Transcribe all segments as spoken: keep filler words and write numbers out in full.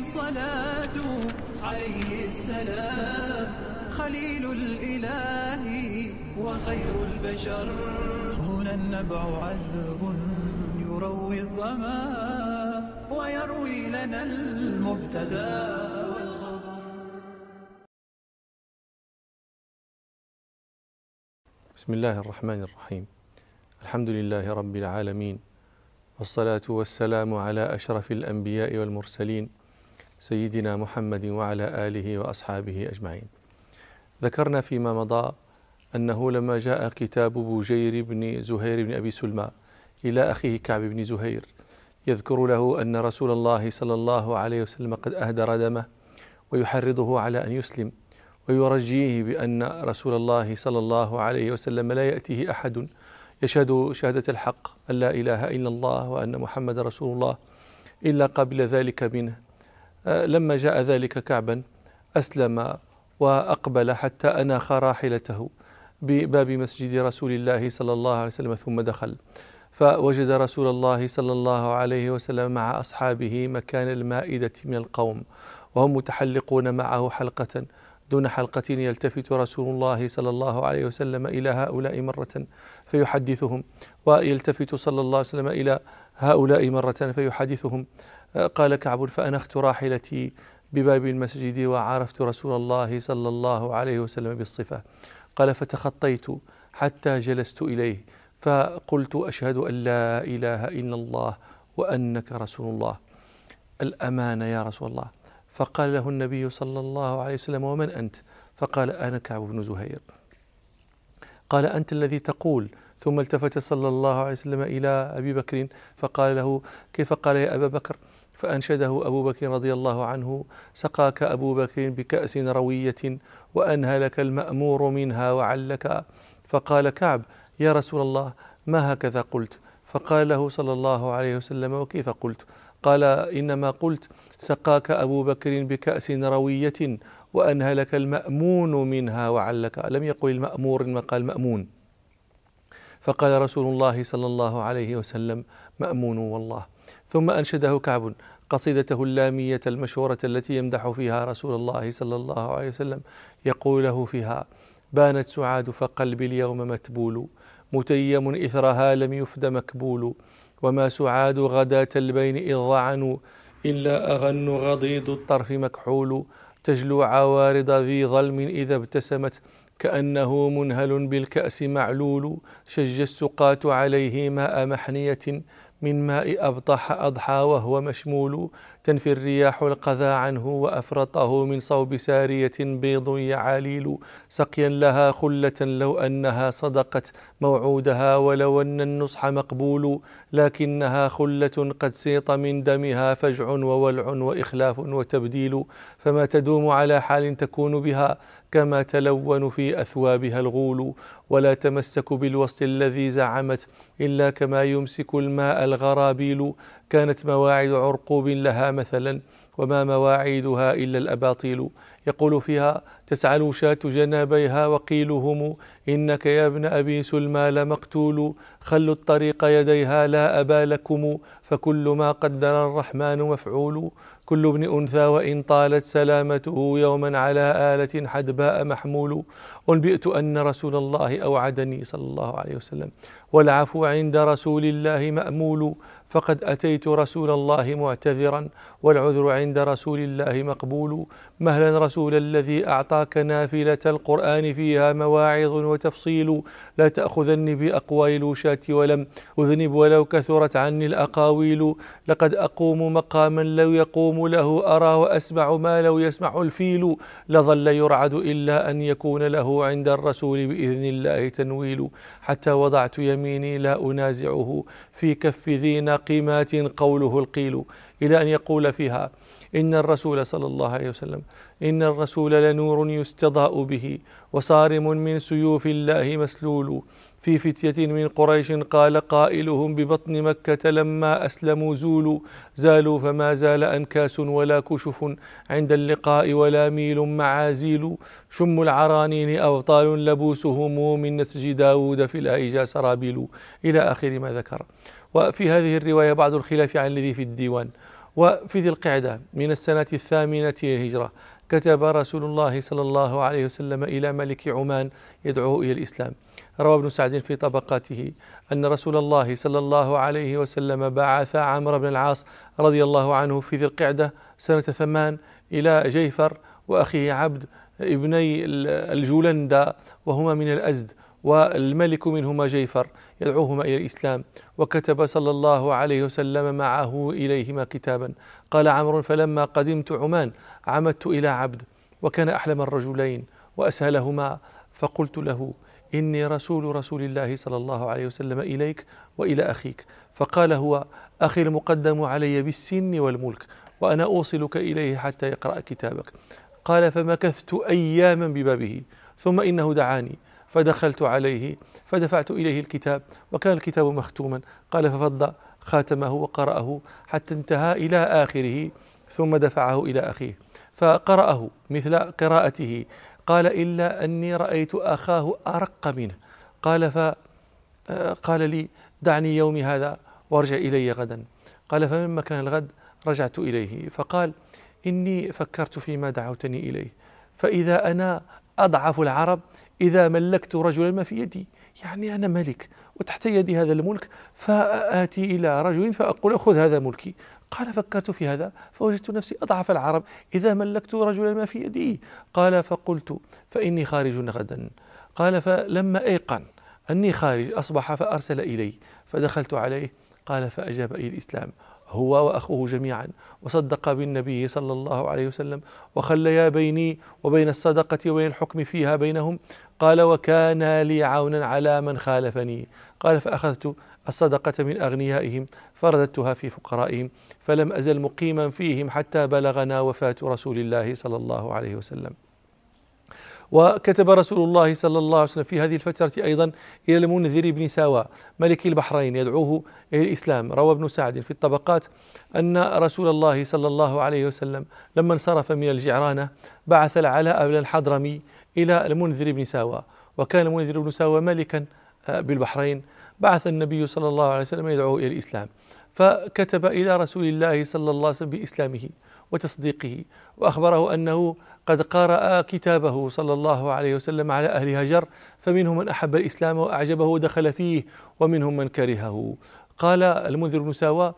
الصلاة عليه السلام، خليل الإله وخير البشر. هنا النبع عذب يروي الظما ويروي لنا المبتدى والخبر. بسم الله الرحمن الرحيم. الحمد لله رب العالمين، والصلاة والسلام على أشرف الأنبياء والمرسلين سيدنا محمد وعلى آله وأصحابه أجمعين. ذكرنا فيما مضى أنه لما جاء كتاب بوجير بن زهير بن أبي سلمى إلى أخيه كعب بن زهير يذكر له أن رسول الله صلى الله عليه وسلم قد أهدر دمه ويحرضه على أن يسلم، ويرجيه بأن رسول الله صلى الله عليه وسلم لا يأتيه أحد يشهد شهادة الحق أن لا إله إلا الله وأن محمد رسول الله إلا قبل ذلك منه. لما جاء ذلك كعبا أسلم وأقبل حتى أناخ راحلته بباب مسجد رسول الله صلى الله عليه وسلم، ثم دخل فوجد رسول الله صلى الله عليه وسلم مع أصحابه مكان المائدة من القوم، وهم متحلقون معه حلقة دون حلقة، يلتفت رسول الله صلى الله عليه وسلم إلى هؤلاء مرة فيحدثهم، ويلتفت صلى الله عليه وسلم إلى هؤلاء مرة فيحدثهم. قال كعب: فأنخت راحلتي بباب المسجد وعرفت رسول الله صلى الله عليه وسلم بالصفة. قال: فتخطيت حتى جلست إليه فقلت: أشهد أن لا إله إلا الله وأنك رسول الله. الأمانة يا رسول الله. فقال له النبي صلى الله عليه وسلم: ومن أنت؟ فقال: أنا كعب بن زهير. قال: أنت الذي تقول. ثم التفت صلى الله عليه وسلم إلى أبي بكر فقال له: كيف؟ قال: يا أبا بكر. فأنشده أبو بكر رضي الله عنه: سقاك أبو بكر بكأس روية وأنهلك المأمور منها وعلك. فقال كعب: يا رسول الله، ما هكذا قلت؟ فقال له صلى الله عليه وسلم: وكيف قلت؟ قال: إنما قلت سقاك أبو بكر بكأس روية وأنهلك المأمون منها وعلك، لم يقل المأمور إنما قال مأمون. فقال رسول الله صلى الله عليه وسلم: مأمون والله. ثم أنشده كعب قصيدته اللامية المشهورة التي يمدح فيها رسول الله صلى الله عليه وسلم، يقول له فيها: بانت سعاد فقلبي اليوم متبول، متيم إثرها لم يفد مكبول، وما سعاد غداة البين إذ ضعنوا، إلا أغن غضيض الطرف مكحول، تجلو عوارض ذي ظلم إذا ابتسمت، كأنه منهل بالكأس معلول، شج السقاة عليه ماء محنية، من ماء أبطح أضحى وهو مشمول، تنفي الرياح القذى عنه وأفرطه من صوب سارية بيض يعاليل، سقيا لها خلة لو أنها صدقت موعودها، ولو أن النصح مقبول، لكنها خلة قد سيط من دمها فجع وولع وإخلاف وتبديل، فما تدوم على حال تكون بها كما تلون في أثوابها الغول، ولا تمسك بالوصل الذي زعمت إلا كما يمسك الماء الغرابيل، كانت مواعيد عرقوب لها مثلا وما مواعيدها إلا الأباطيل، يقول فيها: تسعل شاة جنابيها وقيلهم إنك يا ابن أبي سلمى لمقتول، خلوا الطريق يديها لا أبا لكم، فكل ما قدر الرحمن مفعول، كل ابن أنثى وإن طالت سلامته يوما على آلة حدباء محمول، أنبئت أن رسول الله أوعدني صلى الله عليه وسلم، والعفو عند رسول الله مأمول، فقد أتيت رسول الله معتذرا، والعذر عند رسول الله مقبول، مهلا رسول الذي أعطاك نافلة القرآن فيها مواعظ وتفصيل، لا تأخذني بأقوال الوشاة ولم أذنب ولو كثرت عني الأقاويل، لقد أقوم مقاما لو يقوم له أرى، وأسمع ما لو يسمع الفيل، لظل يرعد إلا أن يكون له عند الرسول بإذن الله تنويل، حتى وضعت يميني لا أنازعه في كف ذي ناقمات قوله القيل، إلى أن يقول فيها: إن الرسول صلى الله عليه وسلم إن الرسول لنور يستضاء به، وصارم من سيوف الله مسلول، في فتية من قريش قال قائلهم ببطن مكة لما أسلموا زولوا، زالوا فما زال أنكاس ولا كشف عند اللقاء ولا ميل معازيل، شم العرانين أبطال لبوسهم من نسج داود في الأيجا سرابيل، إلى آخر ما ذكر. وفي هذه الرواية بعض الخلاف عن الذي في الديوان، وفي ذي القعدة من السنة الثامنة للهجرة كتب رسول الله صلى الله عليه وسلم إلى ملك عمان يدعوه إلى الإسلام. روى ابن سعد في طبقاته أن رسول الله صلى الله عليه وسلم بعث عمرو بن العاص رضي الله عنه في ذي القعدة سنة ثمان إلى جيفر وأخيه عبد ابني الجولندة وهما من الأزد، والملك منهما جيفر، يدعوهما إلى الإسلام. وكتب صلى الله عليه وسلم معه إليهما كتابا. قال عمرو: فلما قدمت عمان عمدت إلى عبد، وكان أحلم الرجلين وأسهلهما، فقلت له: إني رسول رسول الله صلى الله عليه وسلم إليك وإلى أخيك. فقال هو أخي المقدم علي بالسن والملك، وأنا أوصلك إليه حتى يقرأ كتابك. قال: فمكثت أياما ببابه، ثم إنه دعاني فدخلت عليه فدفعت إليه الكتاب، وكان الكتاب مختوما. قال: ففض خاتمه وقرأه حتى انتهى إلى آخره، ثم دفعه إلى أخيه فقرأه مثل قراءته. قال: إلا أني رأيت أخاه أرق منه. قال: فقال لي: دعني يومي هذا وارجع إلي غدا. قال: فمما كان الغد رجعت إليه، فقال: إني فكرت فيما دعوتني إليه، فإذا أنا أضعف العرب إذا ملكت رجلا ما في يدي، يعني أنا ملك وتحت يدي هذا الملك، فآتي إلى رجل فأقول: خذ هذا ملكي. قال: فكرت في هذا فوجدت نفسي أضعف العرب إذا ملكت رجلا ما في يدي. قال: فقلت: فإني خارج غدا. قال: فلما أيقن أني خارج أصبح فأرسل إلي، فدخلت عليه. قال: فأجاب إلى الإسلام هو وأخوه جميعا، وصدق بالنبي صلى الله عليه وسلم، وخليا بيني وبين الصدقة وبين الحكم فيها بينهم. قال: وكان لي عونا على من خالفني. قال: فأخذت الصدقة من أغنيائهم فرددتها في فقرائهم، فلم أزل مقيما فيهم حتى بلغنا وفاة رسول الله صلى الله عليه وسلم. وكتب رسول الله صلى الله عليه وسلم في هذه الفترة أيضا إلى المنذر بن ساوى ملك البحرين يدعوه إلى الإسلام. روى ابن سعد في الطبقات أن رسول الله صلى الله عليه وسلم لما انصرف من الجعرانة بعث العلاء بن الحضرمي إلى المنذر بن ساوى، وكان المنذر بن ساوى ملكا بالبحرين. بعث النبي صلى الله عليه وسلم يدعوه إلى الإسلام، فكتب إلى رسول الله صلى الله عليه وسلم بإسلامه وتصديقه، وأخبره أنه قد قرأ كتابه صلى الله عليه وسلم على أهل هجر، فمنهم من أحب الإسلام وأعجبه ودخل فيه، ومنهم من كرهه. قال المنذر بن ساوى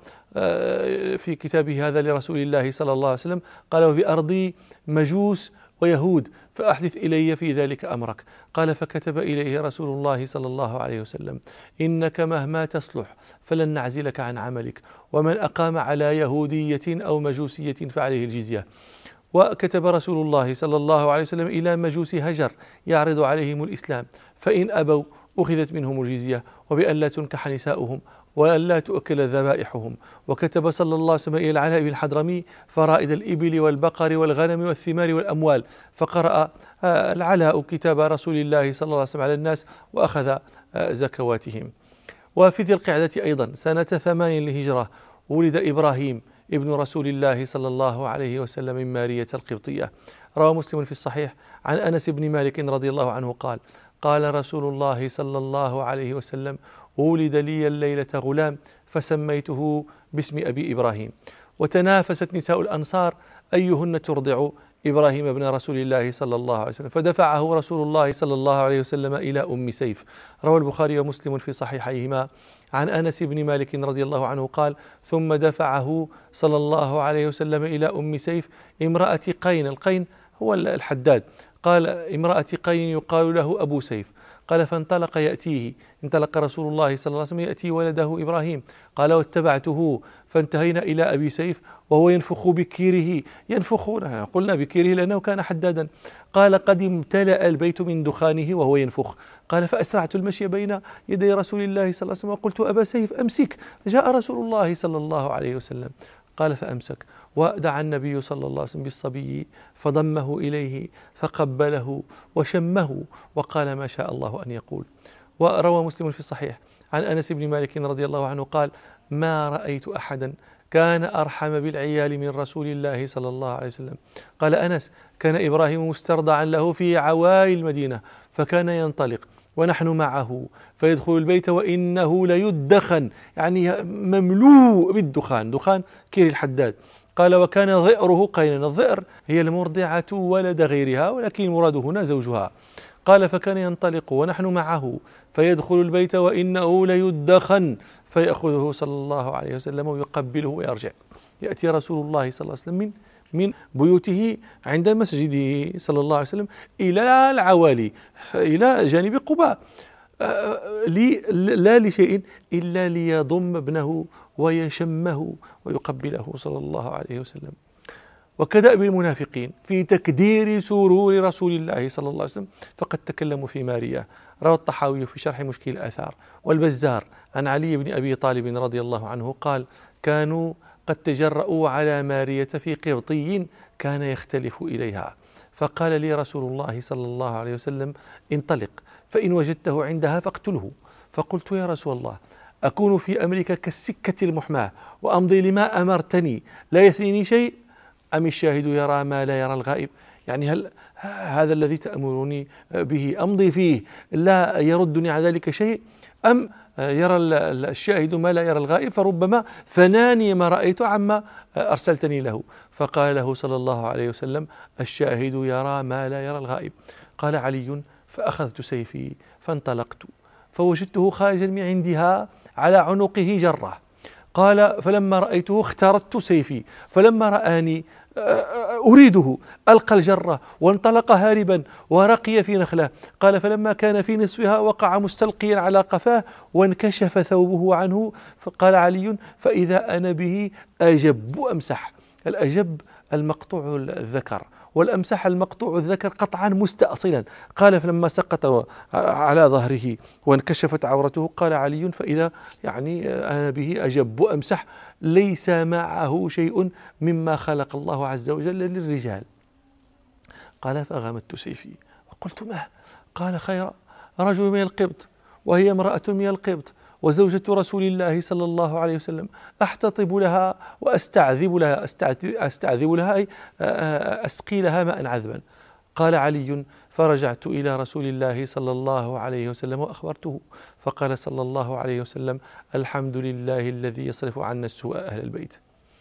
في كتابه هذا لرسول الله صلى الله عليه وسلم، قال: وبأرضي مجوس ويهود فأحدث إلي في ذلك أمرك. قال: فكتب إليه رسول الله صلى الله عليه وسلم: إنك مهما تصلح فلن نعزلك عن عملك، ومن أقام على يهودية أو مجوسية فعليه الجزية. وكتب رسول الله صلى الله عليه وسلم إلى مجوس هجر يعرض عليهم الإسلام، فإن أبوا أخذت منهم الجزية، وبأن لا تنكح نساؤهم وأن لا تؤكل ذبائحهم. وكتب صلى الله عليه وسلم إلى العلاء بن الحضرمي فرائد الإبل والبقر والغنم والثمار والأموال، فقرأ العلاء كتاب رسول الله صلى الله عليه وسلم على الناس وأخذ زكواتهم. وفي ذي القعدة أيضا سنة ثمان للهجرة ولد إبراهيم ابن رسول الله صلى الله عليه وسلم من مارية القبطية. روى مسلم في الصحيح عن أنس بن مالك رضي الله عنه قال: قال رسول الله صلى الله عليه وسلم: ولد لي الليلة غلام فسميته باسم أبي إبراهيم. وتنافست نساء الأنصار أيهن ترضع إبراهيم بن رسول الله صلى الله عليه وسلم، فدفعه رسول الله صلى الله عليه وسلم إلى أم سيف. روى البخاري ومسلم في صحيحيهما عن أنس بن مالك رضي الله عنه قال: ثم دفعه صلى الله عليه وسلم إلى أم سيف امرأة قين، القين هو الحداد، قال: امرأة قين يقال له أبو سيف. قال: فانطلق يأتيه، انطلق رسول الله صلى الله عليه وسلم يأتي ولده إبراهيم. قال: واتبعته فانتهينا إلى أبي سيف وهو ينفخ بكيره، ينفخ قلنا بكيره لأنه كان حدادا. قال: قد امتلأ البيت من دخانه وهو ينفخ. قال: فأسرعت المشي بين يدي رسول الله صلى الله عليه وسلم وقلت: أبا سيف أمسك، جاء رسول الله صلى الله عليه وسلم. قال: فأمسك، ودعا النبي صلى الله عليه وسلم بالصبي فضمه إليه فقبله وشمه وقال: ما شاء الله أن يقول. وروى مسلم في الصحيح عن أنس بن مالك رضي الله عنه قال: ما رأيت أحدا كان أرحم بالعيال من رسول الله صلى الله عليه وسلم. قال أنس: كان إبراهيم مسترضعا له في عوائل المدينة، فكان ينطلق ونحن معه فيدخل البيت وإنه ليدخن، يعني مملوء بالدخان، دخان كير الحداد. قال وكان ظئره قينا، الظئر هي المرضعة ولد غيرها، ولكن مراد هنا زوجها. قال فكان ينطلق ونحن معه فيدخل البيت وإنه ليدخن فيأخذه صلى الله عليه وسلم ويقبله ويرجع. يأتي رسول الله صلى الله عليه وسلم من من بيوته عند مسجده صلى الله عليه وسلم إلى العوالي، إلى جانب قباء، لا لشيء إلا ليضم ابنه ويشمه ويقبله صلى الله عليه وسلم. وكدأب المنافقين في تكدير سرور رسول الله صلى الله عليه وسلم فقد تكلموا في ماريا. روى الطحاوي في شرح مشكل الآثار والبزار عن علي بن أبي طالب رضي الله عنه قال كانوا قد تجرؤوا على مارية في قبطي كان يختلف إليها، فقال لي رسول الله صلى الله عليه وسلم انطلق فإن وجدته عندها فاقتله. فقلت يا رسول الله أكون في أمرك كالسكة المحماة وأمضي لما أمرتني لا يثنيني شيء، أم الشاهد يرى ما لا يرى الغائب؟ يعني هل هذا الذي تأمرني به أمضي فيه لا يردني على ذلك شيء، أم يرى الشاهد ما لا يرى الغائب فربما ثناني ما رأيت عما أرسلتني له؟ فقال له صلى الله عليه وسلم الشاهد يرى ما لا يرى الغائب. قال علي فأخذت سيفي فانطلقت فوجدته خارجا من عندها على عنقه جرة. قال فلما رأيته اخترت سيفي، فلما رآني أريده ألقى الجرة وانطلق هاربا ورقي في نخلة. قال فلما كان في نصفها وقع مستلقيا على قفاه وانكشف ثوبه عنه. فقال علي فإذا أنا به أجب أمسح. الأجب المقطوع الذكر والأمسح المقطوع الذكر قطعا مستأصلا. قال فلما سقط على ظهره وانكشفت عورته قال علي فإذا يعني أنا به أجب أمسح ليس معه شيء مما خلق الله عز وجل للرجال. قال فغمدت سيفي وقلت ما؟ قال خير رجل من القبط وهي امرأة من القبط وزوجة رسول الله صلى الله عليه وسلم، أحتطب لها وأستعذب لها، أستعذب لها أي أسقي لها ماء عذبا. قال علي فرجعت إلى رسول الله صلى الله عليه وسلم وأخبرته، فقال صلى الله عليه وسلم الحمد لله الذي يصرف عنا السوء أهل البيت.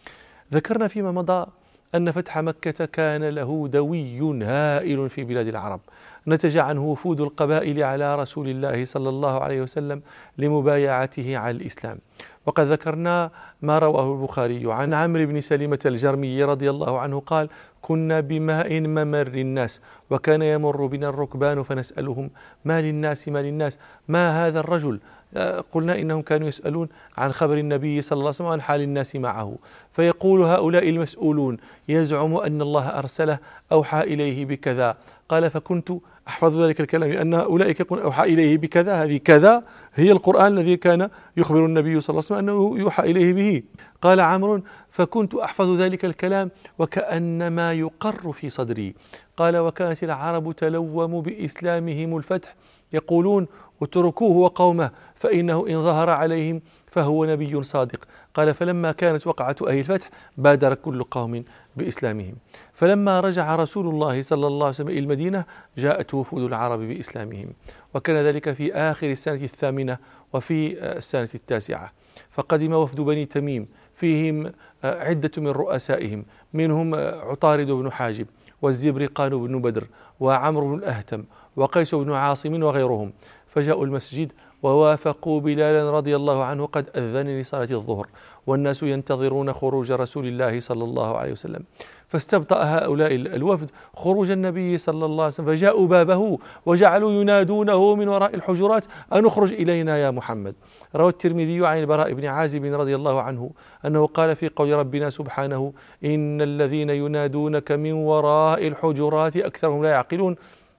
ذكرنا فيما مضى أن فتح مكة كان له دوي هائل في بلاد العرب، نتج عنه وفود القبائل على رسول الله صلى الله عليه وسلم لمبايعته على الإسلام. وقد ذكرنا ما رواه البخاري عن عمرو بن سلمة الجرمي رضي الله عنه قال كنا بماء ممر الناس وكان يمر بنا الركبان فنسألهم ما للناس ما للناس ما هذا الرجل؟ قلنا إنهم كانوا يسألون عن خبر النبي صلى الله عليه وسلم وعن حال الناس معه، فيقول هؤلاء المسؤولون يزعم أن الله أرسله أوحى إليه بكذا. قال فكنت أحفظ ذلك الكلام لأن أولئك يقول أوحى إليه بكذا، هذه كذا هي القرآن الذي كان يخبر النبي صلى الله عليه وسلم أنه يوحى إليه به. قال عمرو فكنت أحفظ ذلك الكلام وكأنما يقر في صدري. قال وكانت العرب تلوم بإسلامهم الفتح يقولون اتركوه وقومه فإنه إن ظهر عليهم فهو نبي صادق. قال فلما كانت وقعة أهل الفتح بادر كل قوم بإسلامهم. فلما رجع رسول الله صلى الله عليه وسلم إلى المدينة جاءت وفود العرب بإسلامهم، وكان ذلك في آخر السنة الثامنة وفي السنة التاسعة. فقدم وفد بني تميم فيهم عدة من رؤسائهم، منهم عطارد بن حاجب والزبرقان بن بدر وعمرو بن الأهتم وقيس بن عاصم وغيرهم، فجاءوا المسجد ووافقوا بلالا رضي الله عنه قد أذن لصلاة الظهر والناس ينتظرون خروج رسول الله صلى الله عليه وسلم. فاستبطأ هؤلاء الوفد خروج النبي صلى الله عليه وسلم فجاءوا بابه وجعلوا ينادونه من وراء الحجرات أن اخرج إلينا يا محمد. روى الترمذي عن البراء بن عازب رضي الله عنه أنه قال في قول ربنا سبحانه إن الذين ينادونك من وراء الحجرات أكثرهم لا يعقلون.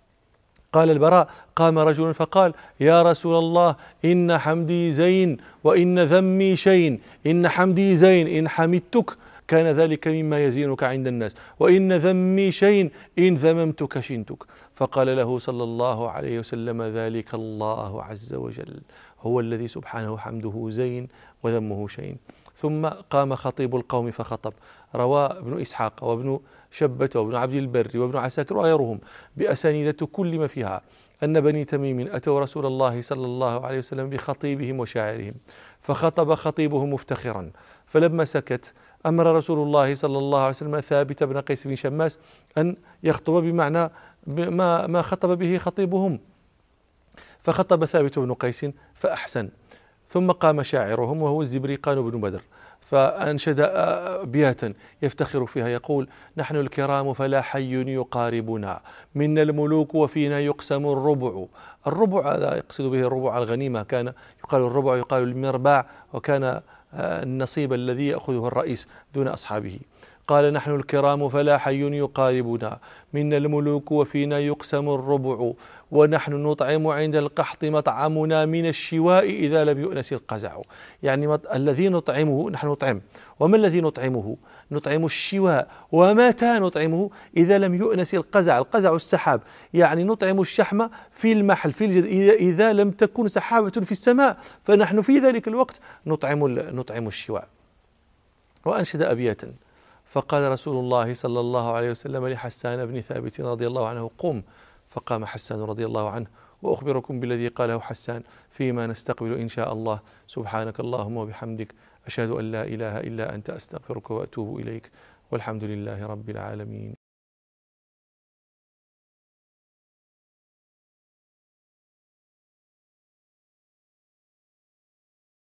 قال البراء قام رجل فقال يا رسول الله إن حمدي زين وإن ذمي شين، إن حمدي زين إن حمدتك كان ذلك مما يزينك عند الناس، وإن ذمي شين إن ذممتك شنتك. فقال له صلى الله عليه وسلم ذلك الله عز وجل هو الذي سبحانه حمده زين وذمه شين. ثم قام خطيب القوم فخطب. روى ابن إسحاق وابن شبة وابن عبد البر وابن عساكر وغيرهم بأسانيد كل ما فيها أن بني تميم أتوا رسول الله صلى الله عليه وسلم بخطيبهم وشاعرهم، فخطب خطيبهم مفتخرا، فلما سكت أمر رسول الله صلى الله عليه وسلم ثابت بن قيس بن شماس أن يخطب بمعنى ما ما خطب به خطيبهم، فخطب ثابت بن قيس فأحسن. ثم قام شاعرهم وهو الزبريقان بن بدر فأنشد أبياتا يفتخر فيها يقول: نحن الكرام فلا حي يقاربنا، منا الملوك وفينا يقسم الربع. الربع هذا يقصد به الربع الغنيمة، كان يقال الربع يقال المرباع، وكان النصيب الذي يأخذه الرئيس دون أصحابه. قال: نحن الكرام فلا حي يقاربنا، منا الملوك وفينا يقسم الربع، ونحن نطعم عند القحط مطعمنا من الشواء إذا لم يؤنس القزع. يعني الذي نطعمه نحن نطعم، وما الذي نطعمه؟ نطعم الشواء. ومتى نطعمه؟ إذا لم يؤنس القزع. القزع السحاب، يعني نطعم الشحم في المحل في الجد إذا لم تكن سحابة في السماء، فنحن في ذلك الوقت نطعم نطعم الشواء. وأنشد أبياتا، فقال رسول الله صلى الله عليه وسلم لحسان بن ثابت رضي الله عنه: قم. فقام حسان رضي الله عنه: وأخبركم بالذي قاله حسان فيما نستقبل إن شاء الله. سبحانك اللهم وبحمدك، أشهد أن لا إله إلا أنت، أستغفرك وأتوب إليك، والحمد لله رب العالمين.